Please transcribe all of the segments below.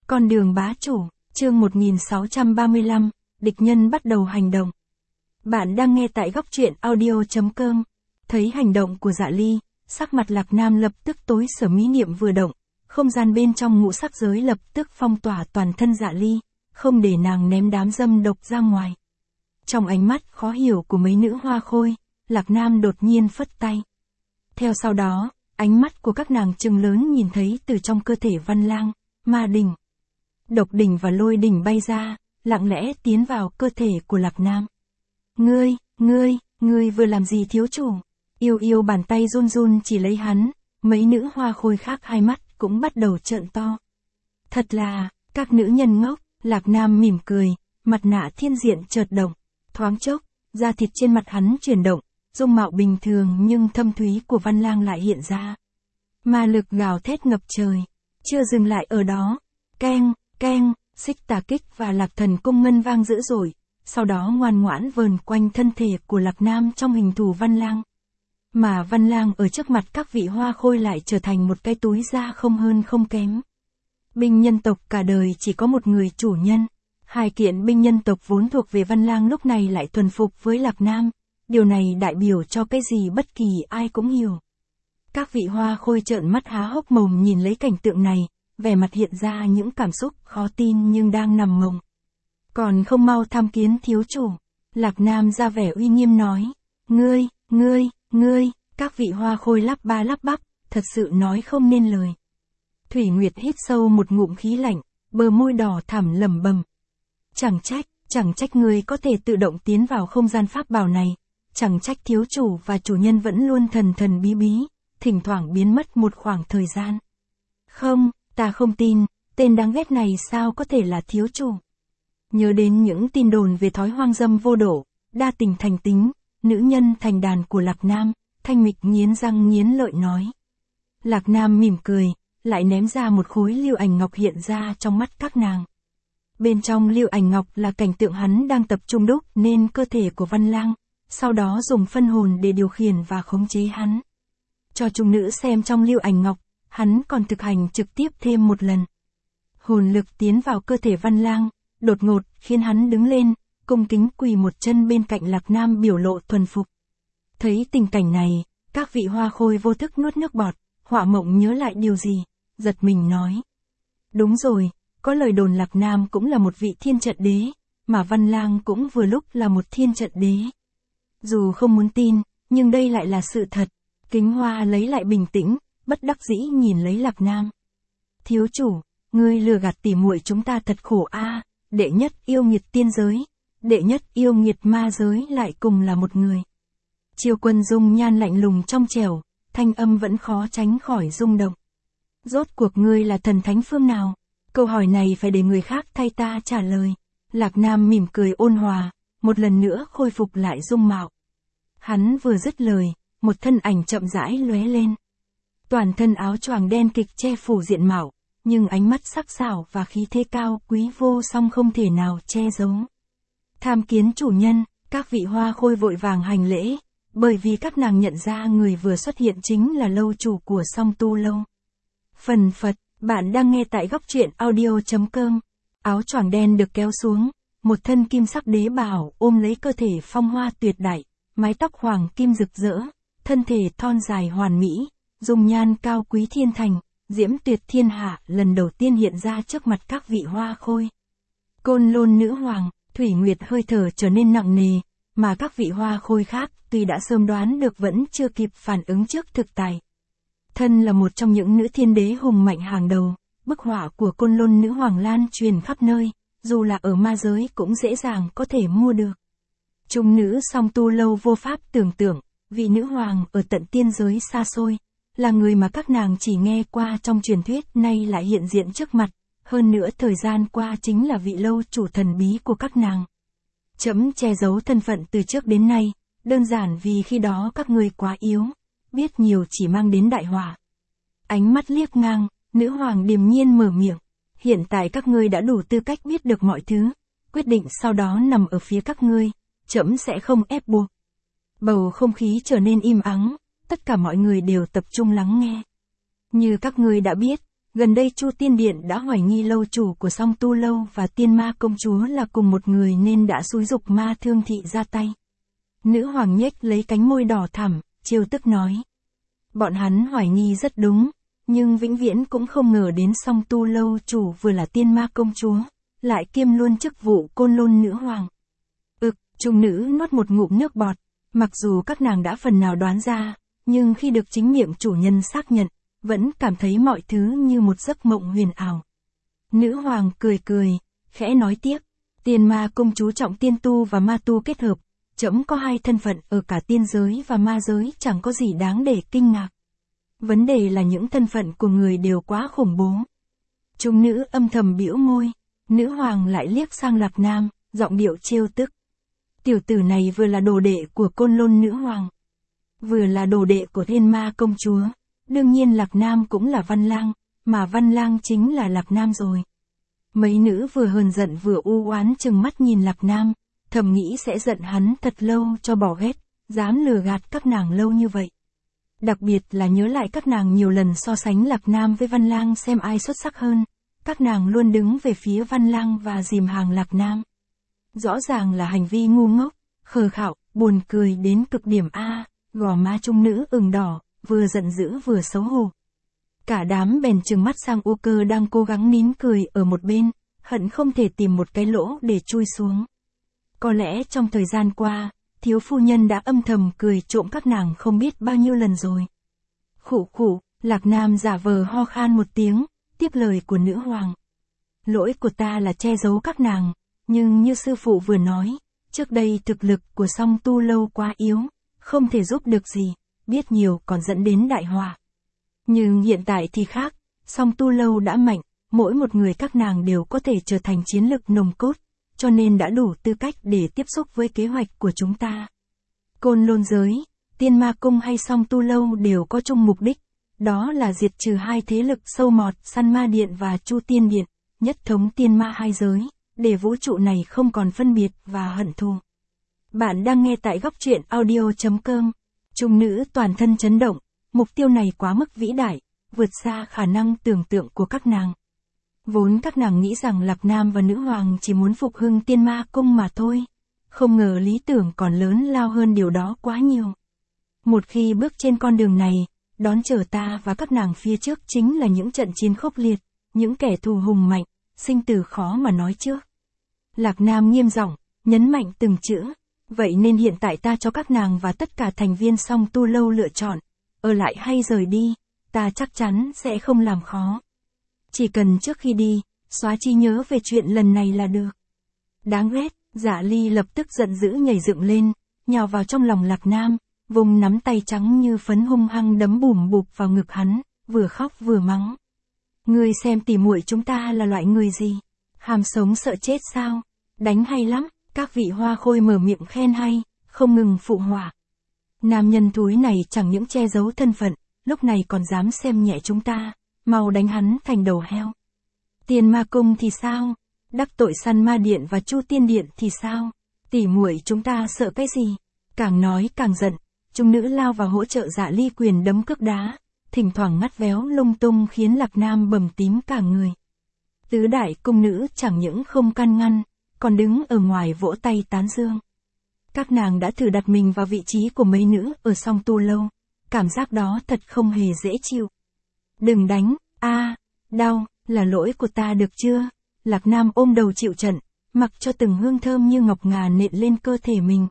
Con đường bá chủ, chương 1635, địch nhân bắt đầu hành động. Bạn đang nghe tại góc truyện audio.com. Thấy hành động của Dạ Ly, sắc mặt Lạc Nam lập tức tối sầm, ý niệm vừa động, không gian bên trong ngũ sắc giới lập tức phong tỏa toàn thân Dạ Ly, không để nàng ném đám dâm độc ra ngoài. Trong ánh mắt khó hiểu của mấy nữ hoa khôi, Lạc Nam đột nhiên phất tay. Theo sau đó, ánh mắt của các nàng trừng lớn nhìn thấy từ trong cơ thể Văn Lang, Ma Đỉnh, Độc Đỉnh và Lôi Đỉnh bay ra, lặng lẽ tiến vào cơ thể của Lạc Nam. Ngươi vừa làm gì thiếu chủ? Yêu bàn tay run run chỉ lấy hắn, mấy nữ hoa khôi khác hai mắt cũng bắt đầu trợn to. Thật là, các nữ nhân ngốc. Lạc Nam mỉm cười, mặt nạ thiên diện chợt động, thoáng chốc, da thịt trên mặt hắn chuyển động, dung mạo bình thường nhưng thâm thúy của Văn Lang lại hiện ra. Ma lực gào thét ngập trời, chưa dừng lại ở đó, keng, xích tà kích và Lạc Thần cung ngân vang dữ dội, sau đó ngoan ngoãn vờn quanh thân thể của Lạc Nam trong hình thù Văn Lang. Mà Văn Lang ở trước mặt các vị hoa khôi lại trở thành một cái túi da không hơn không kém. Binh nhân tộc cả đời chỉ có một người chủ nhân, hai kiện binh nhân tộc vốn thuộc về Văn Lang lúc này lại thuần phục với Lạc Nam, điều này đại biểu cho cái gì bất kỳ ai cũng hiểu. Các vị hoa khôi trợn mắt há hốc mồm nhìn lấy cảnh tượng này, vẻ mặt hiện ra những cảm xúc khó tin nhưng đang nằm mộng. Còn không mau tham kiến thiếu chủ, Lạc Nam ra vẻ uy nghiêm nói, ngươi, các vị hoa khôi lắp ba lắp bắp, thật sự nói không nên lời. Thủy Nguyệt hít sâu một ngụm khí lạnh, bờ môi đỏ thẳm lẩm bẩm. Chẳng trách ngươi có thể tự động tiến vào không gian pháp bảo này, chẳng trách thiếu chủ và chủ nhân vẫn luôn thần bí, thỉnh thoảng biến mất một khoảng thời gian. Không, ta không tin, tên đáng ghét này sao có thể là thiếu chủ. Nhớ đến những tin đồn về thói hoang dâm vô độ, đa tình thành tính, nữ nhân thành đàn của Lạc Nam, Thanh Mịch nghiến răng nghiến lợi nói. Lạc Nam mỉm cười, lại ném ra một khối lưu ảnh ngọc hiện ra trong mắt các nàng. Bên trong lưu ảnh ngọc là cảnh tượng hắn đang tập trung đúc nên cơ thể của Văn Lang, sau đó dùng phân hồn để điều khiển và khống chế hắn. Cho chúng nữ xem trong lưu ảnh ngọc, hắn còn thực hành trực tiếp thêm một lần. Hồn lực tiến vào cơ thể Văn Lang, đột ngột khiến hắn đứng lên, cung kính quỳ một chân bên cạnh Lạc Nam biểu lộ thuần phục. Thấy tình cảnh này, các vị hoa khôi vô thức nuốt nước bọt, Họa Mộng nhớ lại điều gì, giật mình nói. Đúng rồi, có lời đồn Lạc Nam cũng là một vị thiên trận đế, mà Văn Lang cũng vừa lúc là một thiên trận đế. Dù không muốn tin, nhưng đây lại là sự thật. Kính Hoa lấy lại bình tĩnh, bất đắc dĩ nhìn lấy Lạc Nam. Thiếu chủ, ngươi lừa gạt tỉ muội chúng ta thật khổ a. Đệ nhất yêu nghiệt tiên giới, đệ nhất yêu nghiệt ma giới lại cùng là một người. Triều Quân dung nhan lạnh lùng trong trẻo, thanh âm vẫn khó tránh khỏi rung động. Rốt cuộc ngươi là thần thánh phương nào? Câu hỏi này phải để người khác thay ta trả lời. Lạc Nam mỉm cười ôn hòa, một lần nữa khôi phục lại dung mạo. Hắn vừa dứt lời, một thân ảnh chậm rãi lóe lên. Toàn thân áo choàng đen kịch che phủ diện mạo, nhưng ánh mắt sắc sảo và khí thế cao quý vô song không thể nào che giấu. Tham kiến chủ nhân, các vị hoa khôi vội vàng hành lễ, bởi vì các nàng nhận ra người vừa xuất hiện chính là lâu chủ của Song Tu Lâu. Phần Phật, bạn đang nghe tại góc truyện audio.com. Áo choàng đen được kéo xuống, một thân kim sắc đế bào ôm lấy cơ thể phong hoa tuyệt đại, mái tóc hoàng kim rực rỡ, thân thể thon dài hoàn mỹ, dung nhan cao quý thiên thành, diễm tuyệt thiên hạ lần đầu tiên hiện ra trước mặt các vị hoa khôi. Côn Lôn nữ hoàng, Thủy Nguyệt hơi thở trở nên nặng nề, mà các vị hoa khôi khác tuy đã sớm đoán được vẫn chưa kịp phản ứng trước thực tại. Thân là một trong những nữ thiên đế hùng mạnh hàng đầu, bức họa của Côn Lôn nữ hoàng lan truyền khắp nơi, dù là ở ma giới cũng dễ dàng có thể mua được. Chúng nữ Song Tu Lâu vô pháp tưởng tượng, vị nữ hoàng ở tận tiên giới xa xôi, là người mà các nàng chỉ nghe qua trong truyền thuyết nay lại hiện diện trước mặt, hơn nữa thời gian qua chính là vị lâu chủ thần bí của các nàng. Trẫm che giấu thân phận từ trước đến nay, đơn giản vì khi đó các ngươi quá yếu, biết nhiều chỉ mang đến đại họa. Ánh mắt liếc ngang, nữ hoàng điềm nhiên mở miệng, hiện tại các ngươi đã đủ tư cách biết được mọi thứ, quyết định sau đó nằm ở phía các ngươi, trẫm sẽ không ép buộc. Bầu không khí trở nên im ắng, tất cả mọi người đều tập trung lắng nghe. Như các ngươi đã biết, Gần đây Chu Tiên Điện đã hoài nghi lâu chủ của Song Tu Lâu và Tiên Ma Công Chúa là cùng một người nên đã xúi giục Ma Thương Thị ra tay. Nữ hoàng nhếch lấy cánh môi đỏ thẳm, trêu tức nói. Bọn hắn hoài nghi rất đúng, nhưng vĩnh viễn cũng không ngờ đến Song Tu Lâu chủ vừa là Tiên Ma Công Chúa, lại kiêm luôn chức vụ Côn Lôn Nữ Hoàng. Trung nữ nuốt một ngụm nước bọt, mặc dù các nàng đã phần nào đoán ra, nhưng khi được chính miệng chủ nhân xác nhận, vẫn cảm thấy mọi thứ như một giấc mộng huyền ảo. Nữ hoàng cười cười, khẽ nói tiếp, Tiên Ma Công Chúa trọng tiên tu và ma tu kết hợp, trẫm có hai thân phận ở cả tiên giới và ma giới chẳng có gì đáng để kinh ngạc. Vấn đề là những thân phận của người đều quá khủng bố. Trung nữ âm thầm bĩu môi, nữ hoàng lại liếc sang Lạc Nam, giọng điệu trêu tức. Tiểu tử này vừa là đồ đệ của Côn Lôn Nữ Hoàng, vừa là đồ đệ của Tiên Ma Công Chúa, đương nhiên Lạc Nam cũng là Văn Lang, mà Văn Lang chính là Lạc Nam rồi. Mấy nữ vừa hờn giận vừa u oán chừng mắt nhìn Lạc Nam, thầm nghĩ sẽ giận hắn thật lâu cho bỏ ghét, dám lừa gạt các nàng lâu như vậy. Đặc biệt là nhớ lại các nàng nhiều lần so sánh Lạc Nam với Văn Lang xem ai xuất sắc hơn, các nàng luôn đứng về phía Văn Lang và dìm hàng Lạc Nam. Rõ ràng là hành vi ngu ngốc, khờ khạo, buồn cười đến cực điểm a. Gò má trung nữ ửng đỏ, vừa giận dữ vừa xấu hổ. Cả đám bèn trừng mắt sang Ô Cơ đang cố gắng nín cười ở một bên, hận không thể tìm một cái lỗ để chui xuống. Có lẽ trong thời gian qua, thiếu phu nhân đã âm thầm cười trộm các nàng không biết bao nhiêu lần rồi. Khụ khụ, Lạc Nam giả vờ ho khan một tiếng, tiếp lời của nữ hoàng. Lỗi của ta là che giấu các nàng, nhưng như sư phụ vừa nói, trước đây thực lực của Song Tu Lâu quá yếu, không thể giúp được gì, biết nhiều còn dẫn đến đại họa. Nhưng hiện tại thì khác, Song Tu Lâu đã mạnh, mỗi một người các nàng đều có thể trở thành chiến lực nòng cốt, cho nên đã đủ tư cách để tiếp xúc với kế hoạch của chúng ta. Côn Lôn giới, Tiên Ma Cung hay Song Tu Lâu đều có chung mục đích, đó là diệt trừ hai thế lực sâu mọt Săn Ma Điện và Chu Tiên Điện, nhất thống tiên ma hai giới, để vũ trụ này không còn phân biệt và hận thù. Bạn đang nghe tại góc truyện audio.com. Trung nữ toàn thân chấn động, mục tiêu này quá mức vĩ đại, vượt xa khả năng tưởng tượng của các nàng. Vốn các nàng nghĩ rằng Lạc Nam và nữ hoàng chỉ muốn phục hưng Tiên Ma Cung mà thôi, không ngờ lý tưởng còn lớn lao hơn điều đó quá nhiều. Một khi bước trên con đường này, đón chờ ta và các nàng phía trước chính là những trận chiến khốc liệt, những kẻ thù hùng mạnh, sinh tử khó mà nói trước. Lạc Nam nghiêm giọng, nhấn mạnh từng chữ. Vậy nên hiện tại ta cho các nàng và tất cả thành viên Song Tu Lâu lựa chọn, ở lại hay rời đi, ta chắc chắn sẽ không làm khó. Chỉ cần trước khi đi, xóa trí nhớ về chuyện lần này là được. Đáng ghét, Dạ Ly lập tức giận dữ nhảy dựng lên, nhào vào trong lòng Lạc Nam, vùng nắm tay trắng như phấn hung hăng đấm bùm bụp vào ngực hắn, vừa khóc vừa mắng. Ngươi xem tỉ muội chúng ta là loại người gì? Hàm sống sợ chết sao? Đánh hay lắm. Các vị hoa khôi mở miệng khen hay, không ngừng phụ họa. Nam nhân thúi này chẳng những che giấu thân phận, lúc này còn dám xem nhẹ chúng ta, mau đánh hắn thành đầu heo. Tiên Ma Cung thì sao? Đắc tội Săn Ma Điện và Chu Tiên Điện thì sao? Tỉ muội chúng ta sợ cái gì? Càng nói càng giận, trung nữ lao vào hỗ trợ Dạ Ly quyền đấm cước đá, thỉnh thoảng ngắt véo lung tung khiến Lạc Nam bầm tím cả người. Tứ đại cung nữ chẳng những không can ngăn, còn đứng ở ngoài vỗ tay tán dương. Các nàng đã thử đặt mình vào vị trí của mấy nữ ở Song Tu Lâu, cảm giác đó thật không hề dễ chịu. Đừng đánh, đau, là lỗi của ta được chưa? Lạc Nam ôm đầu chịu trận, mặc cho từng hương thơm như ngọc ngà nện lên cơ thể mình.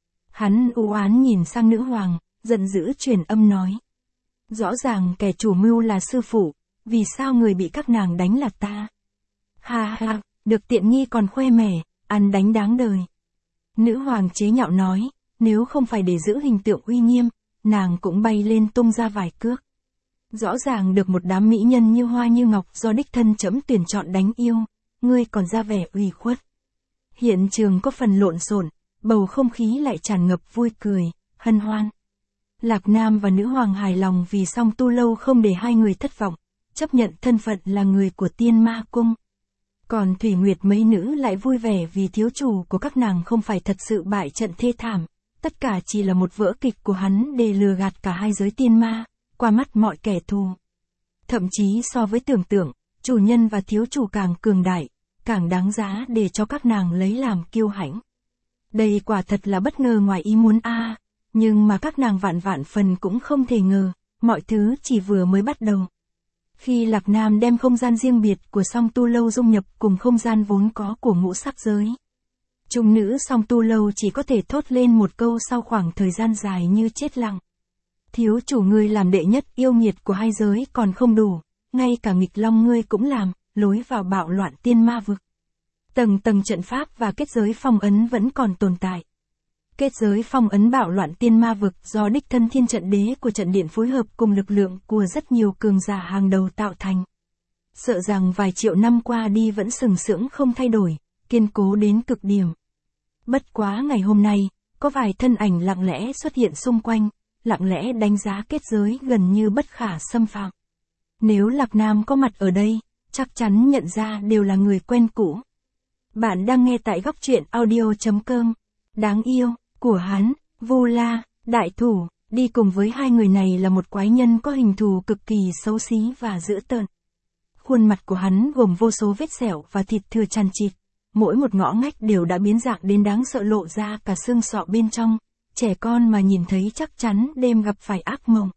Hắn u oán nhìn sang nữ hoàng, giận dữ truyền âm nói. Rõ ràng kẻ chủ mưu là sư phụ, vì sao người bị các nàng đánh là ta? Ha ha, được tiện nghi còn khoe mẽ, ăn đánh đáng đời. Nữ hoàng chế nhạo nói, nếu không phải để giữ hình tượng uy nghiêm, nàng cũng bay lên tung ra vài cước. Rõ ràng được một đám mỹ nhân như hoa như ngọc do đích thân trẫm tuyển chọn đánh yêu, ngươi còn ra vẻ ủy khuất. Hiện trường có phần lộn xộn, bầu không khí lại tràn ngập vui cười, hân hoan. Lạc Nam và nữ hoàng hài lòng vì Song Tu Lâu không để hai người thất vọng, chấp nhận thân phận là người của Tiên Ma Cung. Còn Thủy Nguyệt mấy nữ lại vui vẻ vì thiếu chủ của các nàng không phải thật sự bại trận thê thảm, tất cả chỉ là một vở kịch của hắn để lừa gạt cả hai giới tiên ma, qua mắt mọi kẻ thù. Thậm chí so với tưởng tượng, chủ nhân và thiếu chủ càng cường đại, càng đáng giá để cho các nàng lấy làm kiêu hãnh. Đây quả thật là bất ngờ ngoài ý muốn nhưng mà các nàng vạn vạn phần cũng không thể ngờ, mọi thứ chỉ vừa mới bắt đầu. Khi Lạc Nam đem không gian riêng biệt của Song Tu Lâu dung nhập cùng không gian vốn có của ngũ sắc giới. Trung nữ Song Tu Lâu chỉ có thể thốt lên một câu sau khoảng thời gian dài như chết lặng. Thiếu chủ ngươi làm đệ nhất yêu nghiệt của hai giới còn không đủ, ngay cả nghịch long ngươi cũng làm, lối vào bạo loạn tiên ma vực. Tầng tầng trận pháp và kết giới phong ấn vẫn còn tồn tại. Kết giới phong ấn bạo loạn tiên ma vực do đích thân Thiên Trận Đế của trận điện phối hợp cùng lực lượng của rất nhiều cường giả hàng đầu tạo thành. Sợ rằng vài triệu năm qua đi vẫn sừng sững không thay đổi, kiên cố đến cực điểm. Bất quá ngày hôm nay, có vài thân ảnh lặng lẽ xuất hiện xung quanh, lặng lẽ đánh giá kết giới gần như bất khả xâm phạm. Nếu Lạc Nam có mặt ở đây, chắc chắn nhận ra đều là người quen cũ. Bạn đang nghe tại góc truyện audio.com. Đáng yêu, của hắn, Vu La, đại thủ, đi cùng với hai người này là một quái nhân có hình thù cực kỳ xấu xí và dữ tợn. Khuôn mặt của hắn gồm vô số vết sẹo và thịt thừa chằng chịt, mỗi một ngõ ngách đều đã biến dạng đến đáng sợ lộ ra cả xương sọ bên trong, trẻ con mà nhìn thấy chắc chắn đêm gặp phải ác mộng.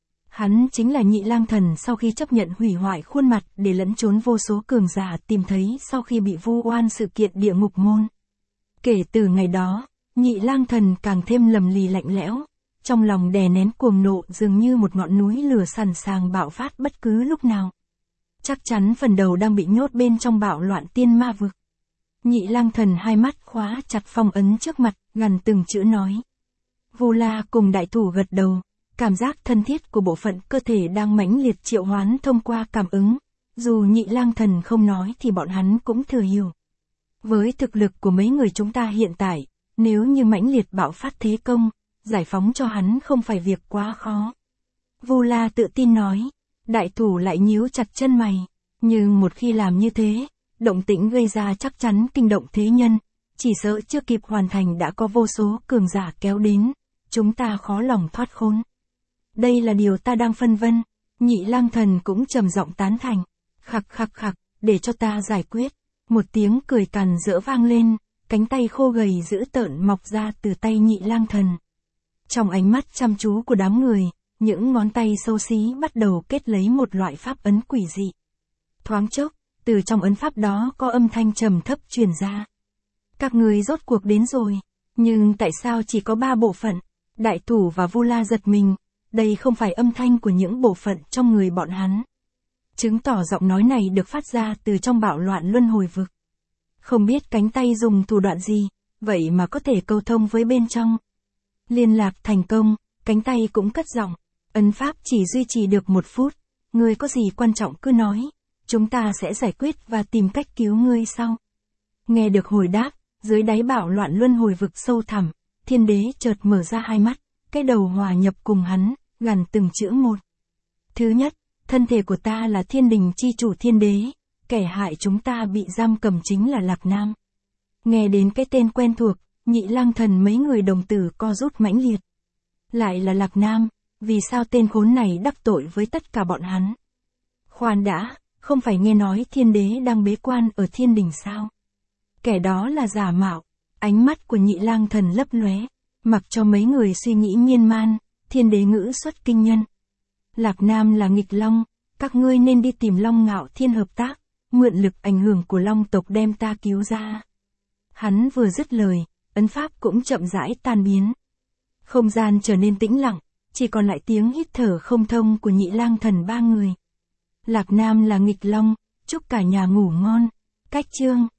Hắn chính là Nhị Lang Thần sau khi chấp nhận hủy hoại khuôn mặt để lẫn trốn vô số cường giả tìm thấy sau khi bị vu oan sự kiện địa ngục môn. Kể từ ngày đó, Nhị Lang Thần càng thêm lầm lì lạnh lẽo, trong lòng đè nén cuồng nộ dường như một ngọn núi lửa sẵn sàng bạo phát bất cứ lúc nào. Chắc chắn phần đầu đang bị nhốt bên trong bạo loạn tiên ma vực. Nhị Lang Thần hai mắt khóa chặt phong ấn trước mặt, gằn từng chữ nói. Vu La cùng đại thủ gật đầu, cảm giác thân thiết của bộ phận cơ thể đang mãnh liệt triệu hoán thông qua cảm ứng, dù Nhị Lang Thần không nói thì bọn hắn cũng thừa hiểu. Với thực lực của mấy người chúng ta hiện tại, nếu như mãnh liệt bạo phát thế công, giải phóng cho hắn không phải việc quá khó. Vu La tự tin nói, đại thủ lại nhíu chặt chân mày, nhưng một khi làm như thế, động tĩnh gây ra chắc chắn kinh động thế nhân, chỉ sợ chưa kịp hoàn thành đã có vô số cường giả kéo đến, chúng ta khó lòng thoát khốn. Đây là điều ta đang phân vân. Nhị Lang Thần cũng trầm giọng tán thành. Khặc khặc khặc, để cho ta giải quyết. Một tiếng cười càn rỡ vang lên, cánh tay khô gầy dữ tợn mọc ra từ tay Nhị Lang Thần. Trong ánh mắt chăm chú của đám người, những ngón tay xấu xí bắt đầu kết lấy một loại pháp ấn quỷ dị. Thoáng chốc, từ trong ấn pháp đó có âm thanh trầm thấp truyền ra. Các người rốt cuộc đến rồi, nhưng tại sao chỉ có 3 bộ phận? Đại thủ và Vu La giật mình. Đây không phải âm thanh của những bộ phận trong người bọn hắn. Chứng tỏ giọng nói này được phát ra từ trong bạo loạn luân hồi vực. Không biết cánh tay dùng thủ đoạn gì, vậy mà có thể câu thông với bên trong. Liên lạc thành công, cánh tay cũng cất giọng. Ấn pháp chỉ duy trì được 1 phút, ngươi có gì quan trọng cứ nói, chúng ta sẽ giải quyết và tìm cách cứu ngươi sau. Nghe được hồi đáp, dưới đáy bạo loạn luân hồi vực sâu thẳm, Thiên Đế chợt mở ra hai mắt, cái đầu hòa nhập cùng hắn, gằn từng chữ một. Thứ nhất, thân thể của ta là Thiên Đình chi chủ Thiên Đế, kẻ hại chúng ta bị giam cầm chính là Lạc Nam. Nghe đến cái tên quen thuộc, Nhị Lang Thần mấy người đồng tử co rút mãnh liệt. Lại là Lạc Nam, vì sao tên khốn này đắc tội với tất cả bọn hắn? Khoan đã, không phải nghe nói Thiên Đế đang bế quan ở Thiên Đình sao? Kẻ đó là giả mạo. Ánh mắt của Nhị Lang Thần lấp lóe, mặc cho mấy người suy nghĩ miên man. Thiên Đế ngữ xuất kinh nhân. Lạc Nam là nghịch long, các ngươi nên đi tìm Long Ngạo Thiên hợp tác, mượn lực ảnh hưởng của Long tộc đem ta cứu ra. Hắn vừa dứt lời, ấn pháp cũng chậm rãi tan biến. Không gian trở nên tĩnh lặng, chỉ còn lại tiếng hít thở không thông của Nhị Lang Thần 3 người. Lạc Nam là nghịch long, chúc cả nhà ngủ ngon. Cách chương